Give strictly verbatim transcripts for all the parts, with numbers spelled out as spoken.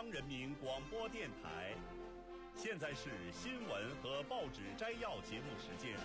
央人民广播电台。现在是新闻和报纸摘要节目时间。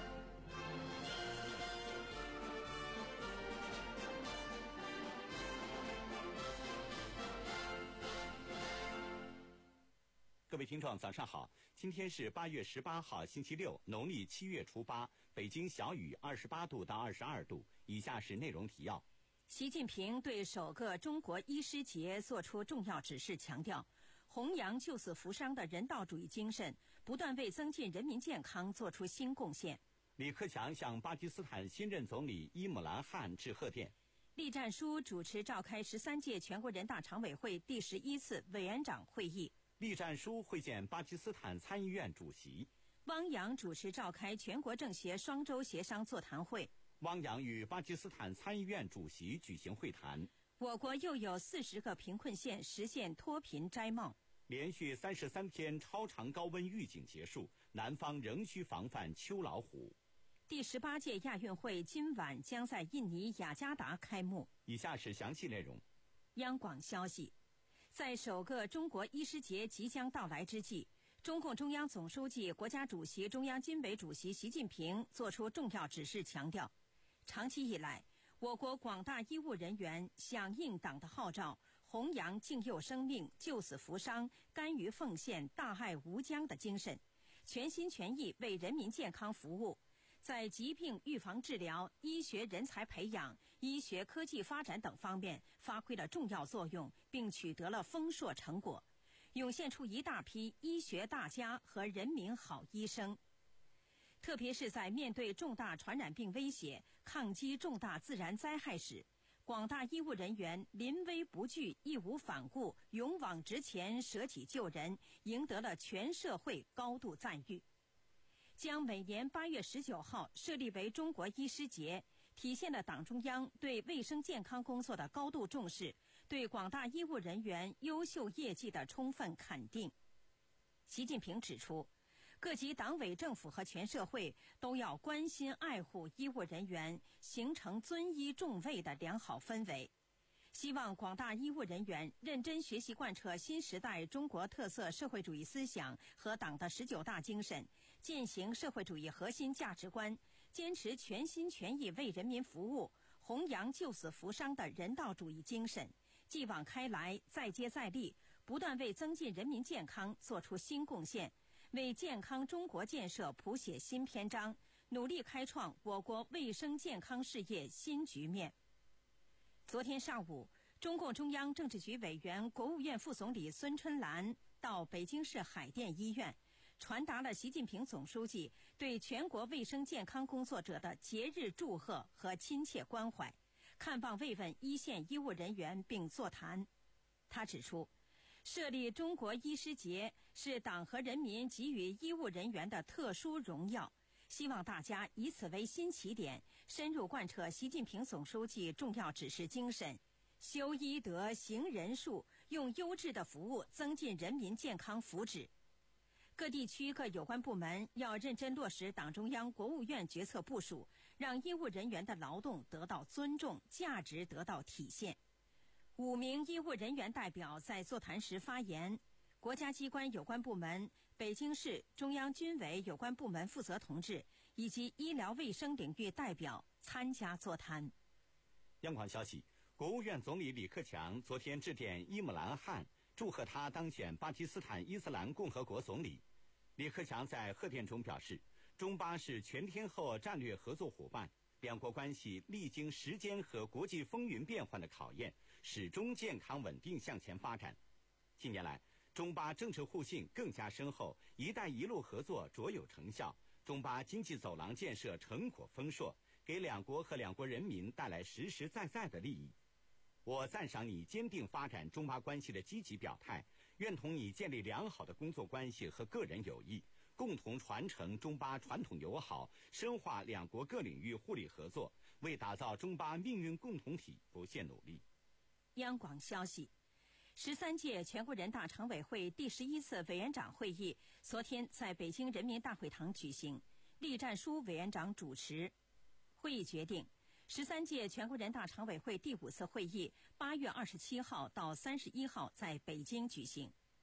各位听众早上好，今天是八月十八号星期六，农历七月初八，北京小雨二十八度到二十二度。以下是内容提要。 习近平对首个中国医师节作出重要指示，强调弘扬救死扶伤的人道主义精神，不断为增进人民健康做出新贡献。 李克强向巴基斯坦新任总理伊姆兰汗致贺电。 栗战书主持召开十三届全国人大常委会第十一次委员长会议。 栗战书会见巴基斯坦参议院主席。 汪洋主持召开全国政协双周协商座谈会。 汪洋与巴基斯坦参议院主席举行会谈。 我国又有四十个贫困县实现脱贫摘帽。 连续三十三天超长高温预警结束，南方仍需防范秋老虎。 第十八届亚运会今晚将在印尼雅加达开幕。 以下是详细内容。 央广消息，在首个中国医师节即将到来之际，中共中央总书记、国家主席、中央军委主席习近平作出重要指示，强调长期以来，我国广大医务人员响应党的号召，弘扬敬佑生命、救死扶伤、甘于奉献、大爱无疆的精神，全心全意为人民健康服务，在疾病预防治疗、医学人才培养、医学科技发展等方面发挥了重要作用，并取得了丰硕成果，涌现出一大批医学大家和人民好医生。特别是在面对重大传染病威胁、抗击重大自然灾害时，广大医务人员临危不惧、义无反顾、勇往直前、舍己救人，赢得了全社会高度赞誉。将每年八月十九号设立为中国医师节，体现了党中央对卫生健康工作的高度重视，对广大医务人员优秀业绩的充分肯定。习近平指出，各级党委政府和全社会都要关心爱护医务人员，形成尊医重卫的良好氛围。希望广大医务人员认真学习贯彻新时代中国特色社会主义思想和党的十九大精神，践行社会主义核心价值观，坚持全心全意为人民服务，弘扬救死扶伤的人道主义精神，继往开来，再接再厉，不断为增进人民健康做出新贡献，为健康中国建设谱写新篇章，努力开创我国卫生健康事业新局面。昨天上午，中共中央政治局委员、国务院副总理孙春兰到北京市海淀医院，传达了习近平总书记对全国卫生健康工作者的节日祝贺和亲切关怀，看望慰问一线医务人员并座谈。他指出，设立中国医师节是党和人民给予医务人员的特殊荣耀，希望大家以此为新起点，深入贯彻习近平总书记重要指示精神，修医德、行仁术，用优质的服务增进人民健康福祉。各地区各有关部门要认真落实党中央、国务院决策部署，让医务人员的劳动得到尊重，价值得到体现。五名医务人员代表在座谈时发言，国家机关有关部门、北京市、中央军委有关部门负责同志以及医疗卫生领域代表参加座谈。 央广消息，国务院总理李克强昨天致电伊姆兰汗，祝贺他当选巴基斯坦伊斯兰共和国总理。李克强在贺电中表示，中巴是全天候战略合作伙伴，两国关系历经时间和国际风云变幻的考验，始终健康稳定向前发展。近年来，中巴政治互信更加深厚，一带一路合作卓有成效，中巴经济走廊建设成果丰硕，给两国和两国人民带来实实在在的利益。我赞赏你坚定发展中巴关系的积极表态，愿同你建立良好的工作关系和个人友谊，共同传承中巴传统友好，深化两国各领域互利合作，为打造中巴命运共同体不懈努力。 央广消息，十三届全国人大常委会第十一次委员长会议昨天在北京人民大会堂举行，栗战书委员长主持。会议决定，十三届全国人大常委会第五次会议八月二十七号到三十一号在北京举行。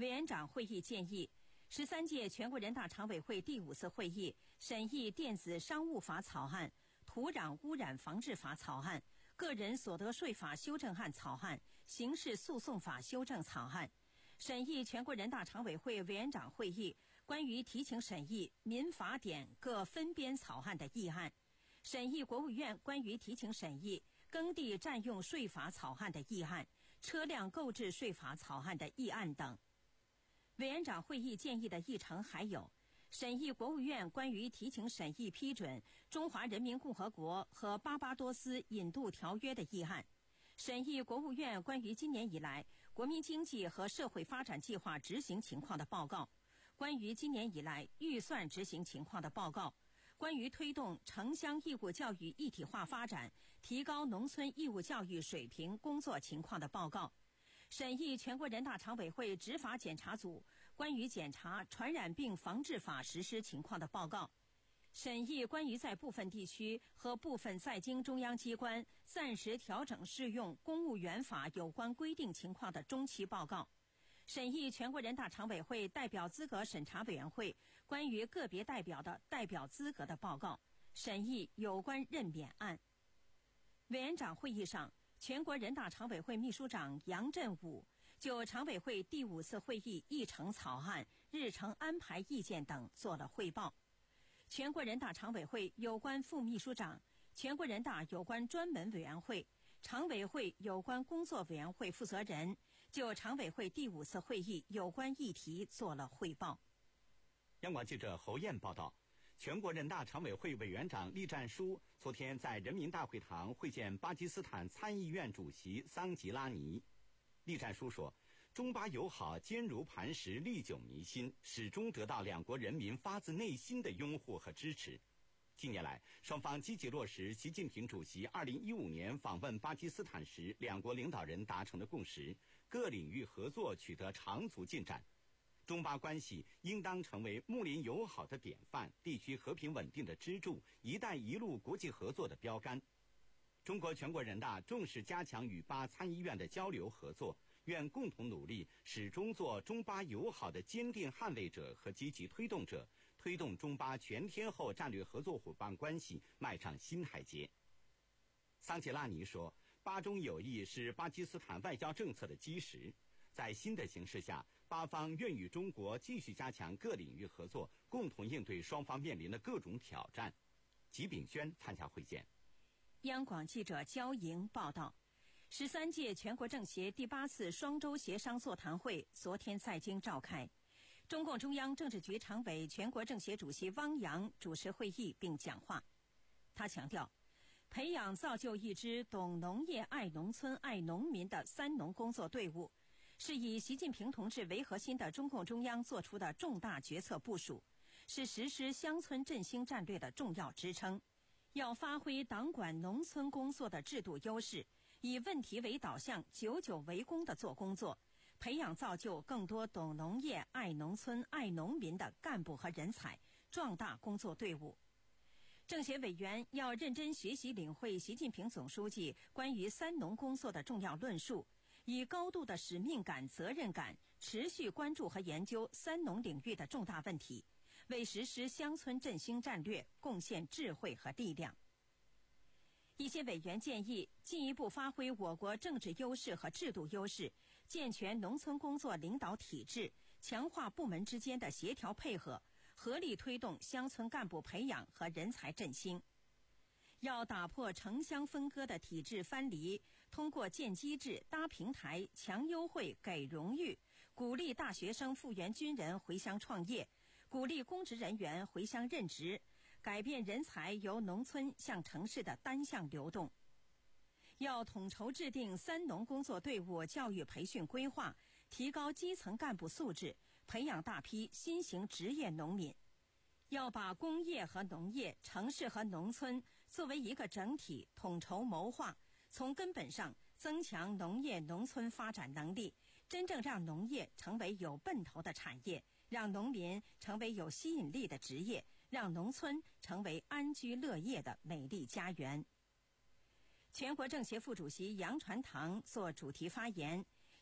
委员长会议建议，十三届全国人大常委会第五次会议审议电子商务法草案、土壤污染防治法草案、个人所得税法修正案草案、刑事诉讼法修正草案，审议全国人大常委会委员长会议关于提请审议民法典各分编草案的议案，审议国务院关于提请审议耕地占用税法草案的议案、车辆购置税法草案的议案等。委员长会议建议的议程还有：审议国务院关于提请审议批准《中华人民共和国和巴巴多斯引渡条约》的议案；审议国务院关于今年以来国民经济和社会发展计划执行情况的报告；关于今年以来预算执行情况的报告；关于推动城乡义务教育一体化发展、提高农村义务教育水平工作情况的报告；审议全国人大常委会执法检查组关于检查传染病防治法实施情况的报告；审议关于在部分地区和部分在京中央机关暂时调整适用公务员法有关规定情况的中期报告；审议全国人大常委会代表资格审查委员会关于个别代表的代表资格的报告；审议有关任免案。委员长会议上，全国人大常委会秘书长杨振武就常委会第五次会议议程草案、日程安排意见等作了汇报。全国人大常委会有关副秘书长、全国人大有关专门委员会、常委会有关工作委员会负责人就常委会第五次会议有关议题作了汇报。 央广记者侯燕报道，全国人大常委会委员长栗战书昨天在人民大会堂会见巴基斯坦参议院主席桑吉拉尼。栗战书说，中巴友好坚如磐石，历久弥新，始终得到两国人民发自内心的拥护和支持。近年来，双方积极落实习近平主席二零一五年访问巴基斯坦时两国领导人达成的共识，各领域合作取得长足进展。中巴关系应当成为睦邻友好的典范，地区和平稳定的支柱，一带一路国际合作的标杆。中国全国人大重视加强与巴参议院的交流合作，愿共同努力，始终做中巴友好的坚定捍卫者和积极推动者，推动中巴全天候战略合作伙伴关系迈上新台阶。桑吉拉尼说，巴中友谊是巴基斯坦外交政策的基石，在新的形势下，巴方愿与中国继续加强各领域合作，共同应对双方面临的各种挑战。吉炳轩参加会见。 央广记者焦莹报道，十三届全国政协第八次双周协商座谈会昨天在京召开，中共中央政治局常委、全国政协主席汪洋主持会议并讲话。他强调，培养造就一支懂农业、爱农村、爱农民的三农工作队伍，是以习近平同志为核心的中共中央作出的重大决策部署，是实施乡村振兴战略的重要支撑。要发挥党管农村工作的制度优势，以问题为导向、久久为功地做工作，培养造就更多懂农业、爱农村、爱农民的干部和人才，壮大工作队伍。政协委员要认真学习领会习近平总书记关于三农工作的重要论述，以高度的使命感、责任感，持续关注和研究三农领域的重大问题，为实施乡村振兴战略贡献智慧和力量。一些委员建议进一步发挥我国政治优势和制度优势，健全农村工作领导体制，强化部门之间的协调配合，合力推动乡村干部培养和人才振兴。要打破城乡分割的体制藩篱，通过建机制、搭平台、强优惠、给荣誉，鼓励大学生、复员军人回乡创业，鼓励公职人员回乡任职，改变人才由农村向城市的单向流动。要统筹制定三农工作队伍教育培训规划，提高基层干部素质，培养大批新型职业农民。要把工业和农业、城市和农村作为一个整体统筹谋划，从根本上增强农业农村发展能力，真正让农业成为有奔头的产业，让农民成为有吸引力的职业，让农村成为安居乐业的美丽家园。全国政协副主席杨传堂作主题发言，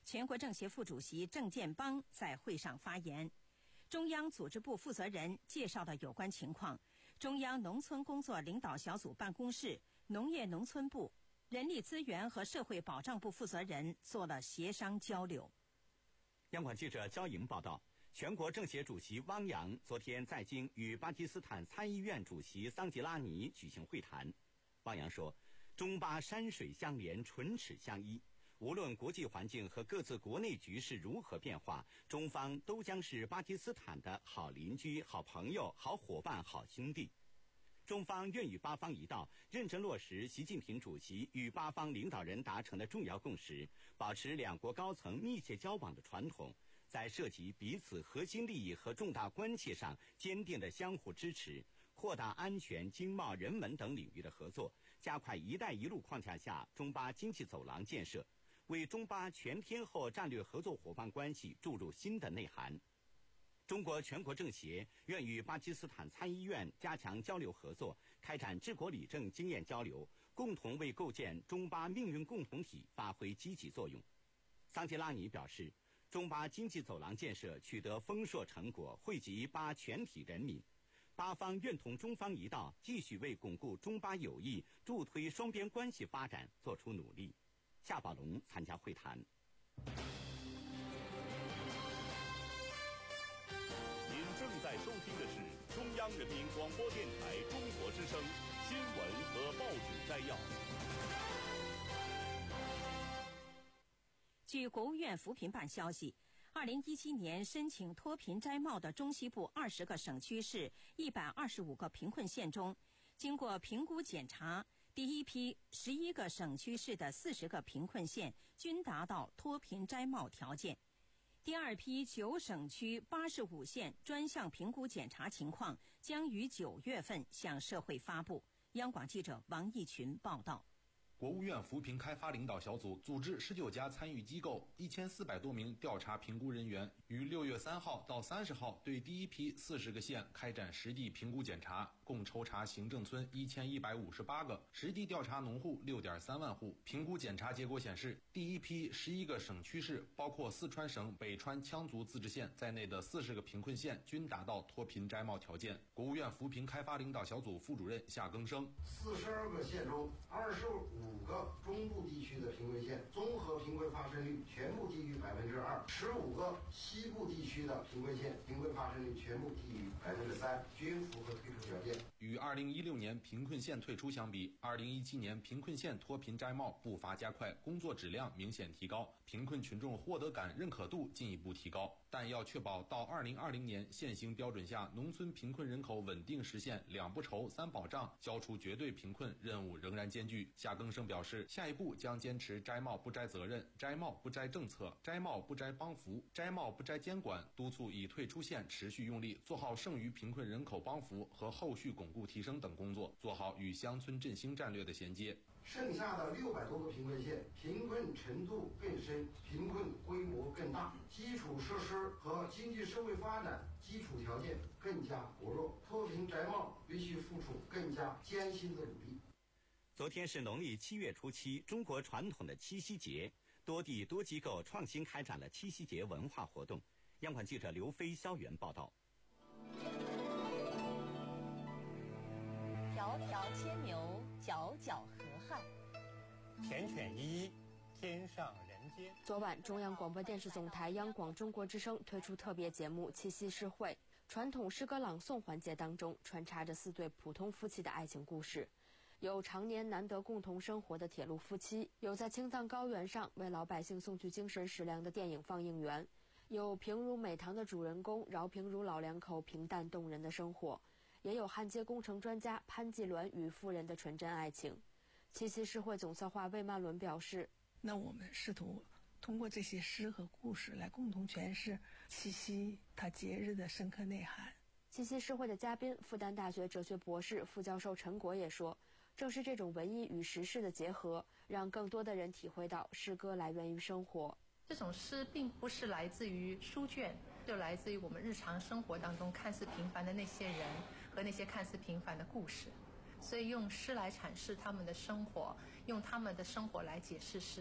全国政协副主席郑建邦在会上发言。中央组织部负责人介绍的有关情况，中央农村工作领导小组办公室、农业农村部、人力资源和社会保障部负责人做了协商交流。 央广记者焦莹报道，全国政协主席汪洋昨天在京与巴基斯坦参议院主席桑吉拉尼举行会谈。汪洋说，中巴山水相连，唇齿相依，无论国际环境和各自国内局势如何变化，中方都将是巴基斯坦的好邻居、好朋友、好伙伴、好兄弟。中方愿与巴方一道，认真落实习近平主席与巴方领导人达成的重要共识，保持两国高层密切交往的传统，在涉及彼此核心利益和重大关切上坚定的相互支持，扩大安全、经贸、人文等领域的合作，加快“一带一路”框架下中巴经济走廊建设，为中巴全天候战略合作伙伴关系注入新的内涵。中国全国政协愿与巴基斯坦参议院加强交流合作，开展治国理政经验交流，共同为构建中巴命运共同体发挥积极作用。桑吉拉尼表示，中巴经济走廊建设取得丰硕成果，惠及巴全体人民。巴方愿同中方一道，继续为巩固中巴友谊、助推双边关系发展做出努力。夏宝龙参加会谈。 正在收听的是中央人民广播电台中国之声新闻和报纸摘要。 据国务院扶贫办消息，二零一七年申请脱贫摘帽的中西部二十个省区市一百二十五个贫困县中，经过评估检查，第一批十一个省区市的四十个贫困县均达到脱贫摘帽条件。第二批九省区八十五县专项评估检查情况将于九月份向社会发布。央广记者王义群报道。 国务院扶贫开发领导小组组织十九家参与机构、一千四百多名调查评估人员，于六月三号到三十号对第一批四十个县开展实地评估检查，共抽查行政村一千一百五十八个，实地调查农户六点三万户。评估检查结果显示，第一批十一个省区市，包括四川省北川羌族自治县在内的四十个贫困县均达到脱贫摘帽条件。国务院扶贫开发领导小组副主任夏庚生， 四十二个县中，二十五五个中部地区的贫困县综合贫困发生率全部低于百分之二，十五个西部地区的贫困县贫困发生率全部低于百分之三，均符合退出条件。 与二零一六年贫困县退出相比，二零一七年贫困县脱贫摘帽步伐加快，工作质量明显提高，贫困群众获得感、认可度进一步提高。但要确保到二零二零年现行标准下农村贫困人口稳定实现两不愁、三保障，消除绝对贫困，任务仍然艰巨。夏庚生表示，下一步将坚持摘帽不摘责任、摘帽不摘政策、摘帽不摘帮扶、摘帽不摘监管，督促已退出县持续用力，做好剩余贫困人口帮扶和后续巩固提升等工作，做好与乡村振兴战略的衔接。 剩下的六百多个贫困县，贫困程度更深，贫困规模更大，基础设施和经济社会发展基础条件更加薄弱，脱贫摘帽必须付出更加艰辛的努力。 昨天是农历七月初七，中国传统的七夕节，多地多机构创新开展了七夕节文化活动。央广记者刘飞、肖元报道。 迢迢牵牛，皎皎河汉， 缱绻依依，天上人间。 昨晚，中央广播电视总台央广中国之声推出特别节目《七夕诗会》，传统诗歌朗诵环节当中穿插着四对普通夫妻的爱情故事，有常年难得共同生活的铁路夫妻，有在青藏高原上为老百姓送去精神食粮的电影放映员，有平如美堂的主人公饶平如老两口平淡动人的生活，也有焊接工程专家潘继鸾与夫人的纯真爱情。七夕诗会总策划魏曼伦表示， 那我们试图通过这些诗和故事来共同诠释七夕它节日的深刻内涵。 七夕诗会的嘉宾复旦大学哲学博士副教授陈果也说，正是这种文艺与时事的结合，让更多的人体会到诗歌来源于生活。 这种诗并不是来自于书卷，就来自于我们日常生活当中看似平凡的那些人和那些看似平凡的故事，所以用诗来阐释他们的生活，用他们的生活来解释诗。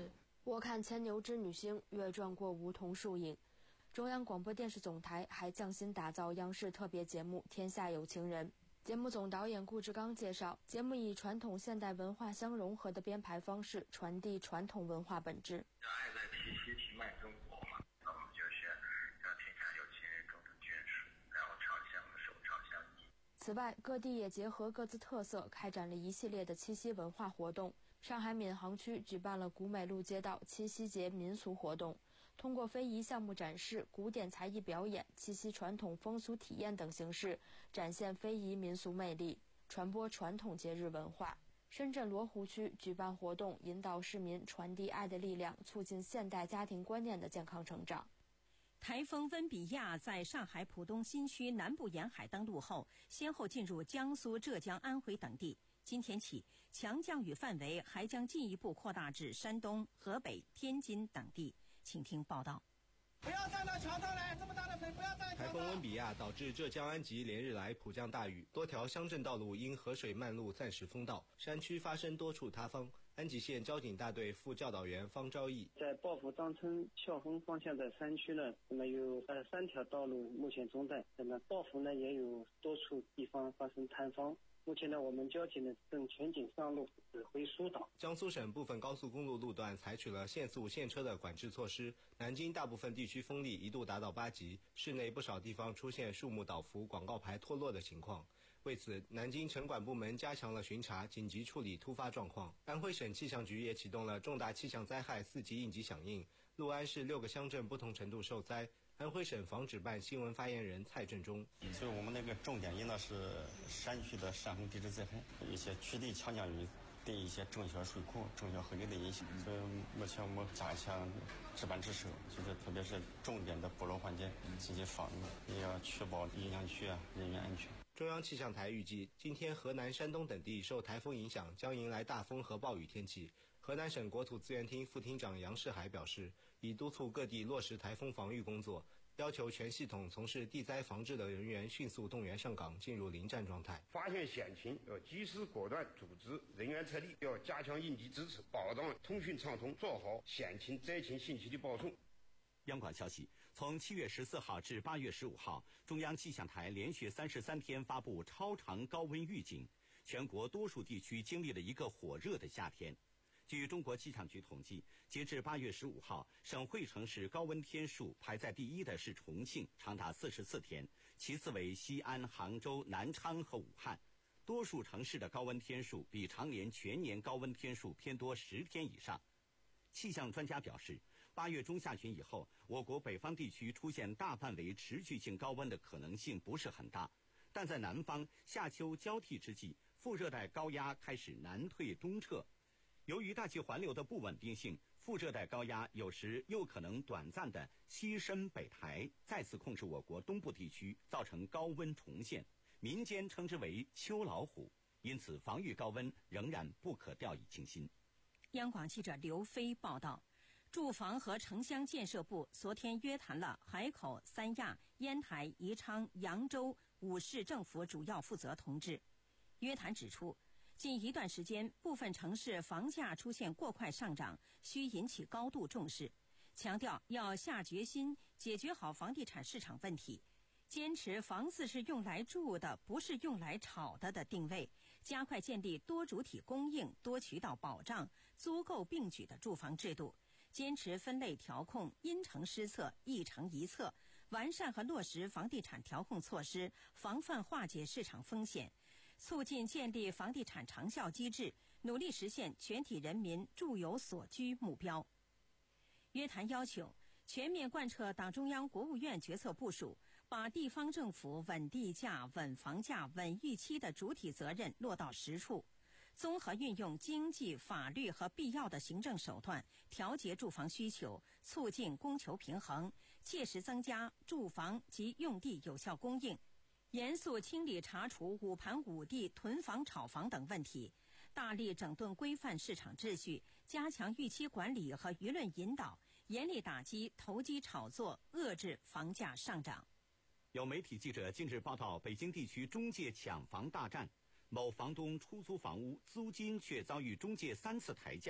我看牵牛织女星，月转过梧桐树影。中央广播电视总台还匠心打造央视特别节目《天下有情人》。节目总导演顾志刚介绍，节目以传统现代文化相融合的编排方式，传递传统文化本质。 爱在体系体脉中活嘛，那我们就选让天下有情人终成眷属，然后长相守长相依。 此外，各地也结合各自特色，开展了一系列的七夕文化活动。上海闵行区举办了古美路街道七夕节民俗活动，通过非遗项目展示、古典才艺表演、七夕传统风俗体验等形式，展现非遗民俗魅力，传播传统节日文化。深圳罗湖区举办活动，引导市民传递爱的力量，促进现代家庭观念的健康成长。 台风温比亚在上海浦东新区南部沿海登陆后，先后进入江苏、浙江、安徽等地。今天起，强降雨范围还将进一步扩大至山东、河北、天津等地。请听报道。 不要站到桥上来，这么大的水不要站。 台风温比亚导致浙江安吉连日来普降大雨，多条乡镇道路因河水漫路暂时封道，山区发生多处塌方。安吉县交警大队副教导员方昭义在报福张村孝丰方向的山区呢，那么有呃三条道路目前中断，那么报福呢也有多处地方发生坍方。目前呢，我们交警呢正全警上路指挥疏导。 江苏省部分高速公路路段采取了限速限车的管制措施，南京大部分地区风力一度达到八级，市内不少地方出现树木倒伏、广告牌脱落的情况。为此，南京城管部门加强了巡查，紧急处理突发状况。安徽省气象局也启动了重大气象灾害四级应急响应，六安市六个乡镇不同程度受灾。安徽省防指办新闻发言人蔡振中， 所以我们那个重点应当是山区的山洪地质灾害，一些区地强降雨对一些中小水库、中小河流的影响。所以目前我们加强值班值守，就是特别是重点的捕捞环节进行防御，也要确保影响区啊人员安全。 中央气象台预计，今天河南、山东等地受台风影响，将迎来大风和暴雨天气。河南省国土资源厅副厅长杨世海表示，已督促各地落实台风防御工作，要求全系统从事地灾防治的人员迅速动员上岗，进入临战状态。 发现险情要及时果断组织人员撤离，要加强应急支持，保障通讯畅通，做好险情灾情信息的报送。 央广消息，从七月十四号至八月十五号，中央气象台连续三十三天发布超长高温预警，全国多数地区经历了一个火热的夏天。据中国气象局统计，截至八月十五号，省会城市高温天数排在第一的是重庆，长达四十四天，其次为西安、杭州、南昌和武汉。多数城市的高温天数比常年全年高温天数偏多十天以上。气象专家表示，八月中下旬以后，我国北方地区出现大范围持续性高温的可能性不是很大，但在南方夏秋交替之际，副热带高压开始南退东撤。由于大气环流的不稳定性，副热带高压有时又可能短暂的西伸北抬，再次控制我国东部地区，造成高温重现，民间称之为秋老虎，因此防御高温仍然不可掉以轻心。 央广记者刘飞报道，住房和城乡建设部昨天约谈了海口、三亚、烟台、宜昌、扬州五市政府主要负责同志。约谈指出，近一段时间，部分城市房价出现过快上涨，需引起高度重视，强调要下决心解决好房地产市场问题，坚持房子是用来住的，不是用来炒的的定位，加快建立多主体供应、多渠道保障、租购并举的住房制度，坚持分类调控、因城施策、一城一策，完善和落实房地产调控措施，防范化解市场风险，促进建立房地产长效机制，努力实现全体人民住有所居目标。约谈要求全面贯彻党中央、国务院决策部署，把地方政府稳地价、稳房价、稳预期的主体责任落到实处，综合运用经济、法律和必要的行政手段，调节住房需求，促进供求平衡，切实增加住房及用地有效供应，严肃清理查处五盘五地、囤房炒房等问题，大力整顿规范市场秩序，加强预期管理和舆论引导，严厉打击投机炒作，遏制房价上涨。 有媒体记者近日报道，北京地区中介抢房大战，某房东出租房屋租金却遭遇中介三次抬价，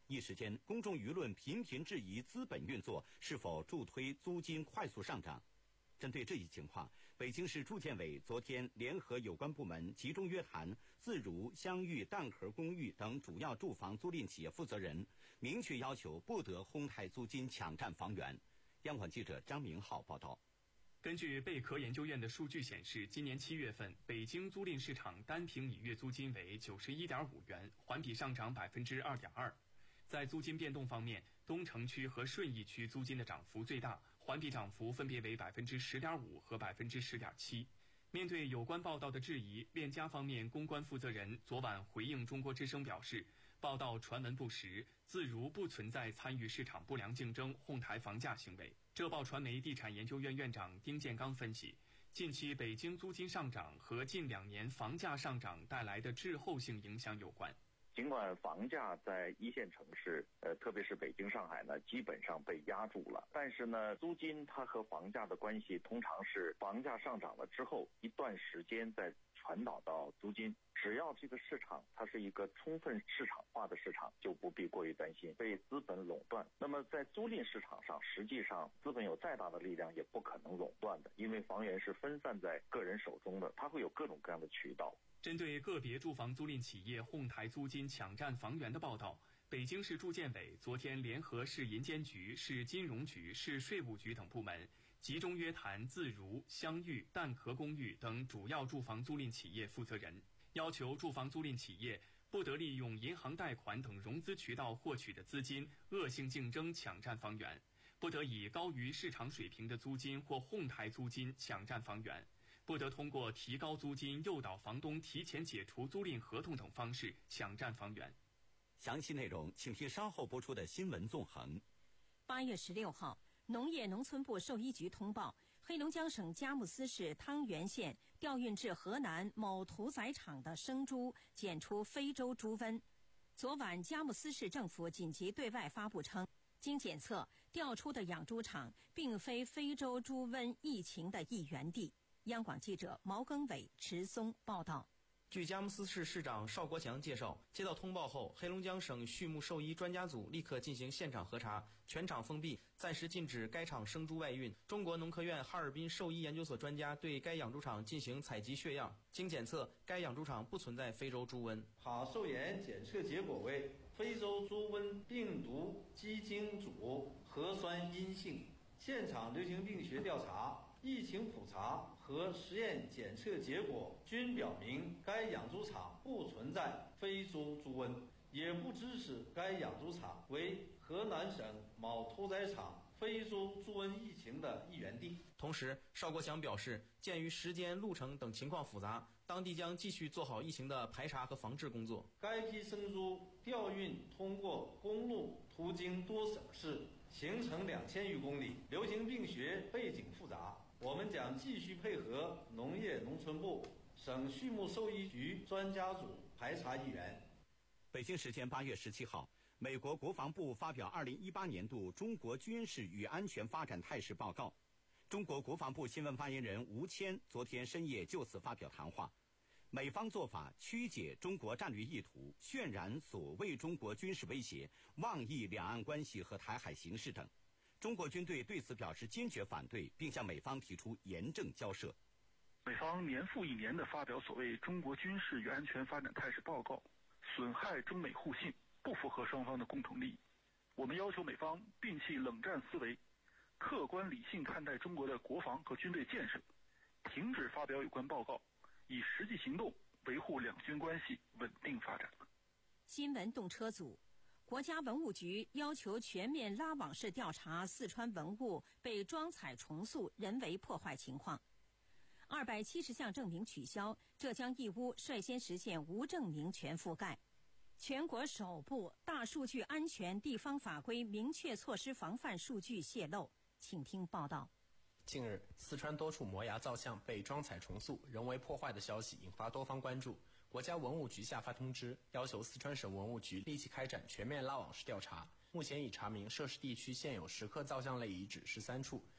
一时间，公众舆论频频质疑资本运作是否助推租金快速上涨。针对这一情况，北京市住建委昨天联合有关部门集中约谈自如、湘寓、蛋壳公寓等主要住房租赁企业负责人，明确要求不得哄抬租金抢占房源。央广记者张明浩报道。 根据贝壳研究院的数据显示，今年七月份，北京租赁市场单平米月租金为九十一点五元，环比上涨百分之二点二。在租金变动方面，东城区和顺义区租金的涨幅最大，环比涨幅分别为百分之十点五和百分之十点七。面对有关报道的质疑，链家方面公关负责人昨晚回应中国之声表示，报道传闻不实，自如不存在参与市场不良竞争、哄抬房价行为。浙报传媒地产研究院院长丁建刚分析，近期北京租金上涨和近两年房价上涨带来的滞后性影响有关。 尽管房价在一线城市，呃，特别是北京、上海呢，基本上被压住了，但是呢，租金它和房价的关系通常是房价上涨了之后一段时间再传导到租金。只要这个市场它是一个充分市场化的市场，就不必过于担心被资本垄断。那么在租赁市场上，实际上资本有再大的力量也不可能垄断的，因为房源是分散在个人手中的，它会有各种各样的渠道。 针对个别住房租赁企业哄抬租金抢占房源的报道，北京市住建委昨天联合市银监局、市金融局、市税务局等部门集中约谈自如、湘寓、蛋壳公寓等主要住房租赁企业负责人，要求住房租赁企业不得利用银行贷款等融资渠道获取的资金恶性竞争抢占房源，不得以高于市场水平的租金或哄抬租金抢占房源，不得通过提高租金诱导房东提前解除租赁合同等方式抢占房源。 详细内容请听稍后播出的新闻纵横。 八月十六号，农业农村部兽医局通报，黑龙江省佳木斯市汤源县调运至河南某屠宰场的生猪检出非洲猪瘟。昨晚，佳木斯市政府紧急对外发布称，经检测，调出的养猪场并非非洲猪瘟疫情的疫源地。央广记者毛庚伟、池松报道。 据佳木斯市市长邵国强介绍，接到通报后，黑龙江省畜牧兽医专家组立刻进行现场核查，全场封闭，暂时禁止该场生猪外运。中国农科院哈尔滨兽医研究所专家对该养猪场进行采集血样，经检测，该养猪场不存在非洲猪瘟。 哈兽研检测结果为非洲猪瘟病毒基因组核酸阴性，现场流行病学调查、疫情普查和实验检测结果均表明该养猪场不存在非洲猪瘟，也不支持该养猪场为河南省某屠宰场非洲猪瘟疫情的疫源地。 同时，邵国强表示，鉴于时间、路程等情况复杂，当地将继续做好疫情的排查和防治工作。 该批生猪调运通过公路途经多省市，行程两千余公里，流行病学背景复杂。我们将继续配合农业农村部、省畜牧兽医局专家组排查疫源。 北京时间八月十七号，美国国防部发表二零一八年度中国军事与安全发展态势报告。中国国防部新闻发言人吴谦昨天深夜就此发表谈话。美方做法曲解中国战略意图，渲染所谓中国军事威胁，妄议两岸关系和台海形势等。中国军队对此表示坚决反对，并向美方提出严正交涉。 美方年复一年地发表所谓中国军事与安全发展态势报告，损害中美互信，不符合双方的共同利益。我们要求美方摒弃冷战思维，客观理性看待中国的国防和军队建设，停止发表有关报告，以实际行动维护两军关系稳定发展。 新闻动车组。国家文物局要求全面拉网式调查四川文物被装采重塑、人为破坏情况。二百七十项证明取消，浙江义乌率先实现无证明全覆盖。全国首部大数据安全地方法规明确措施防范数据泄露。请听报道。 近日，四川多处摩崖造像被装采重塑、人为破坏的消息引发多方关注。国家文物局下发通知，要求四川省文物局立即开展全面拉网式调查。目前已查明涉事地区现有石刻造像类遗址十三处，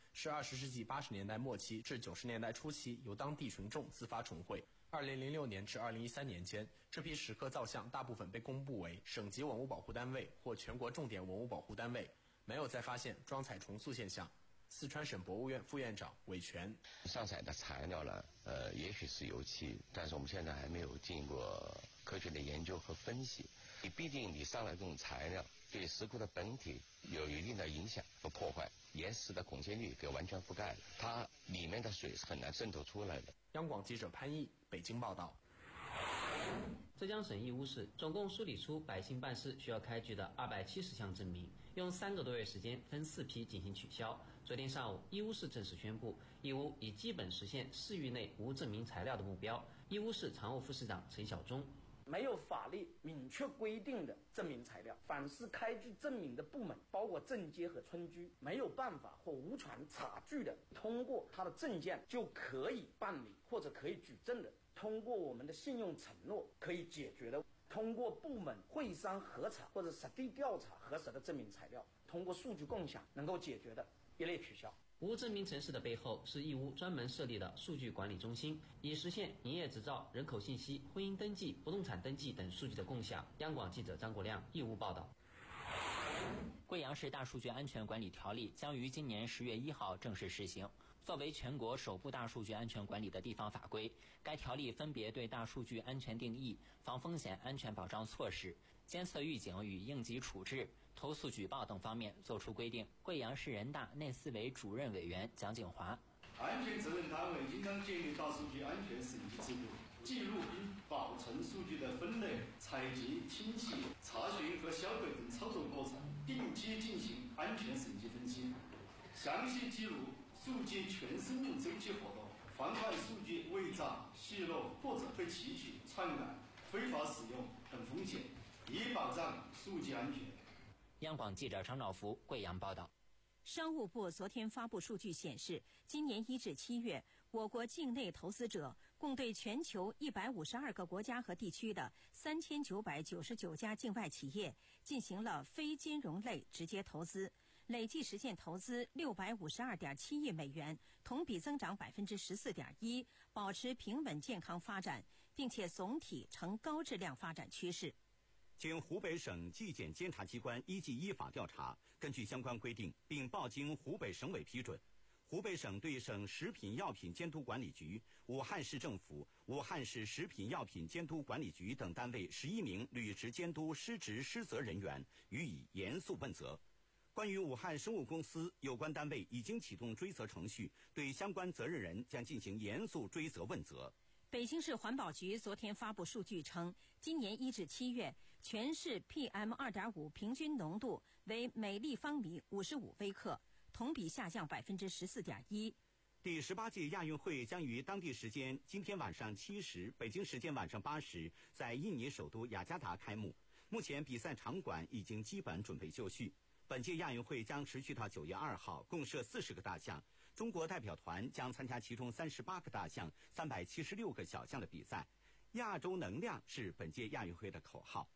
是二十世纪八十年代末期至九十年代初期由当地群众自发重绘。二零零六年至二零一三年间，这批石刻造像大部分被公布为省级文物保护单位或全国重点文物保护单位，没有再发现装采重塑现象。四川省博物院副院长韦全， 上采的材料呢，呃，也许是油漆，但是我们现在还没有经过科学的研究和分析。你毕竟你上来这种材料对石窟的本体有一定的影响和破坏，岩石的孔线率给完全覆盖了，它里面的水是很难渗透出来的。 央广记者潘毅北京报道。 浙江省义乌市总共梳理出百姓办事需要开具的二百七十项证明，用三个多月时间分四批进行取消。昨天上午，义乌市正式宣布，义乌已基本实现市域内无证明材料的目标。义乌市常务副市长陈晓忠， 没有法律明确规定的证明材料，凡是开具证明的部门，包括镇街和村居，没有办法或无权查据的，通过他的证件就可以办理或者可以举证的，通过我们的信用承诺可以解决的，通过部门会商核查或者实地调查核实的证明材料，通过数据共享能够解决的，一律取消。 无证明城市的背后是义乌专门设立的数据管理中心，以实现营业执照、人口信息、婚姻登记、不动产登记等数据的共享。央广记者张国亮义乌报道。 贵阳市大数据安全管理条例将于今年十月一号正式施行。作为全国首部大数据安全管理的地方法规，该条例分别对大数据安全定义、防风险安全保障措施、监测预警与应急处置、投诉举报等方面作出规定。贵阳市人大内司委主任委员蒋景华， 安全责任单位应当建立大数据安全审计制度，记录并保存数据的分类、采集、清洗、查询和销毁等操作过程，定期进行安全审计分析，详细记录数据全生命周期活动，防范数据伪造、泄露或者被提取、篡改、非法使用等风险，以保障数据安全。 央广记者张兆福贵阳报道。 商务部昨天发布数据显示，今年一至七月，我国境内投资者共对全球一百五十二个国家和地区的三千九百九十九家境外企业进行了非金融类直接投资，累计实现投资六百五十二点七亿美元，同比增长百分之十四点一，保持平稳健康发展，并且总体呈高质量发展趋势。 经湖北省纪检监察机关依纪依法调查，根据相关规定，并报经湖北省委批准，湖北省对省食品药品监督管理局、武汉市政府、武汉市食品药品监督管理局等单位十一名履职监督失职失责人员予以严肃问责。关于武汉生物公司，有关单位已经启动追责程序，对相关责任人将进行严肃追责问责。 北京市环保局昨天发布数据称，今年一至七月，全市 P M 二点五 平均浓度为每立方米五十五微克，同比下降百分之十四点一。 第十八届亚运会将于当地时间今天晚上七时，北京时间晚上八时，在印尼首都雅加达开幕。目前比赛场馆已经基本准备就绪。本届亚运会将持续到九月二号，共设四十个大项。中国代表团将参加其中三十八个大项、三百七十六个小项的比赛。亚洲能量是本届亚运会的口号。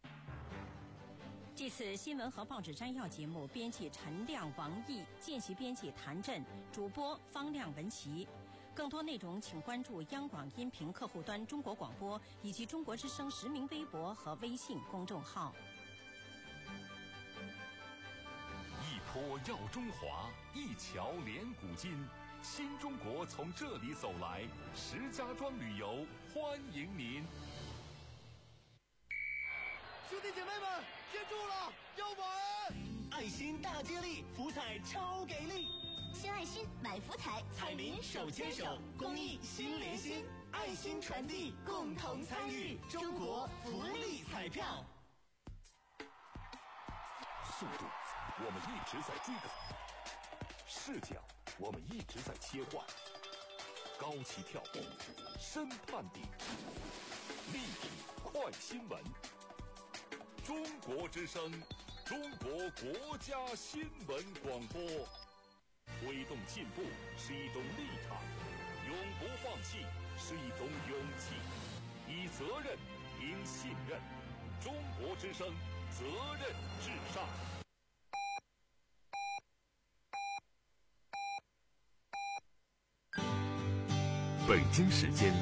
这次新闻和报纸摘要节目，编辑陈亮、王毅，见习编辑谭震，主播方亮、文琪。更多内容请关注央广音频客户端中国广播以及中国之声实名微博和微信公众号。 一坡耀中华，一桥连古今。新中国从这里走来，石家庄旅游欢迎您。 兄弟姐妹们，接住了，要玩！ 爱心大接力，福彩超给力！ 献爱心，买福彩， 彩民手牵手，公益心连心，爱心传递，共同参与，中国福利彩票。 速度，我们一直在追赶；视角，我们一直在切换；高起跳步，深判定；立体快新闻。中国之声，中国国家新闻广播。推动进步是一种立场，永不放弃是一种勇气，以责任赢信任。中国之声，责任至上。 北京时间